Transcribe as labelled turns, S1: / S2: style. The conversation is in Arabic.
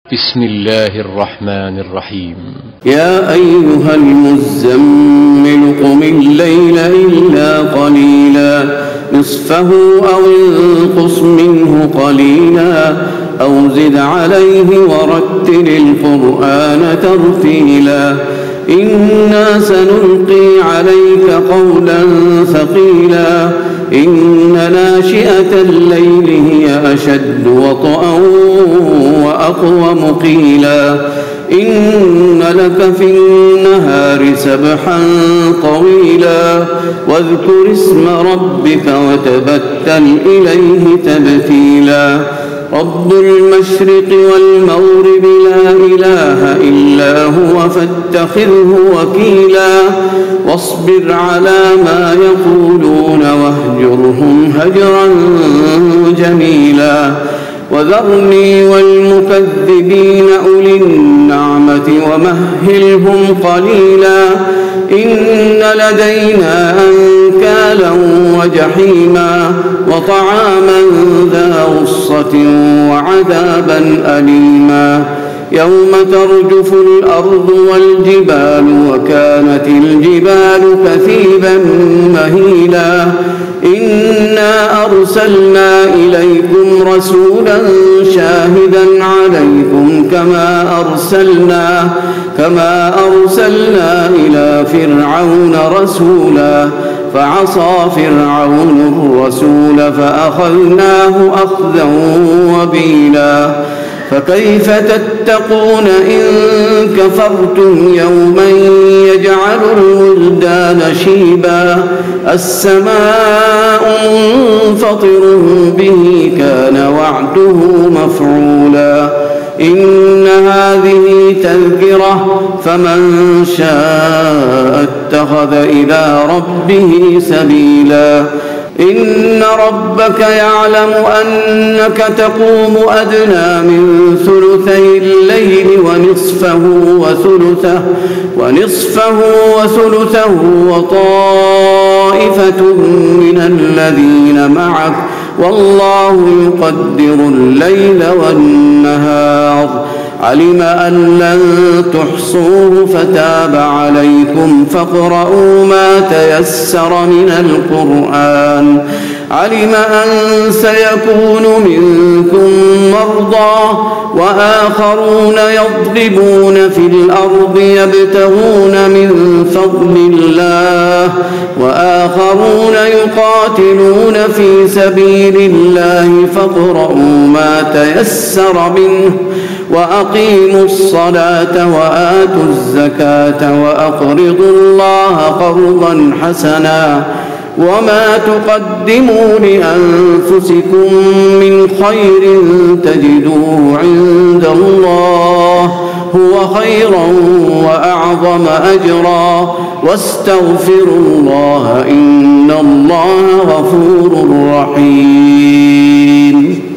S1: بسم الله الرحمن الرحيم.
S2: يا أيها المزمل قم الليل إلا قليلا نصفه أو انقص منه قليلا أو زد عليه ورتل القرآن ترتيلا إنا سنلقي عليك قولا ثقيلا إن ناشئة الليل هي أشد وطئا وأقوم قيلا إن لك في النهار سبحا طويلا واذكر اسم ربك وتبتل إليه تبتيلا رب المشرق والمغرب لا إله إلا هو فاتخذه وكيلا واصبر على ما يقولون واهجرهم هجرا جميلا وذرني والمكذبين أولي النعمة ومهلهم قليلا إن لدينا أنكالا وجحيما وطعاما ذا غصة وعذابا أليما يوم ترجف الأرض والجبال وكانت الجبال كثيبا مهيلا إنا أرسلنا إليكم رسولا شاهدا عليكم كما أرسلنا إلى فرعون رسولا فعصى فرعون الرسول فأخذناه أخذا وبيلا فكيف تتقون إن كفرتم يوما يجعل الولدان شيبا السماء منفطر به كان وعده مفعولا إن هذه تذكرة فمن شاء اتخذ إلى ربه سبيلا إن ربك يعلم أنك تقوم أدنى من ثلثي الليل ونصفه وثلثه وطائفة من الذين معك والله يقدر الليل والنهار علم أن لن تحصوه فتاب عليكم فاقرؤوا ما تيسر من القرآن علم أن سيكون منكم مرضى وآخرون يضربون في الأرض يبتغون من فضل الله وآخرون يقاتلون في سبيل الله فاقرؤوا ما تيسر منه وأقيموا الصلاة وآتوا الزكاة وأقرضوا الله قرضا حسنا وما تقدموا لأنفسكم من خير تجدوه عند الله هو خيرا وأعظم أجرا واستغفروا الله إن الله غفور رحيم.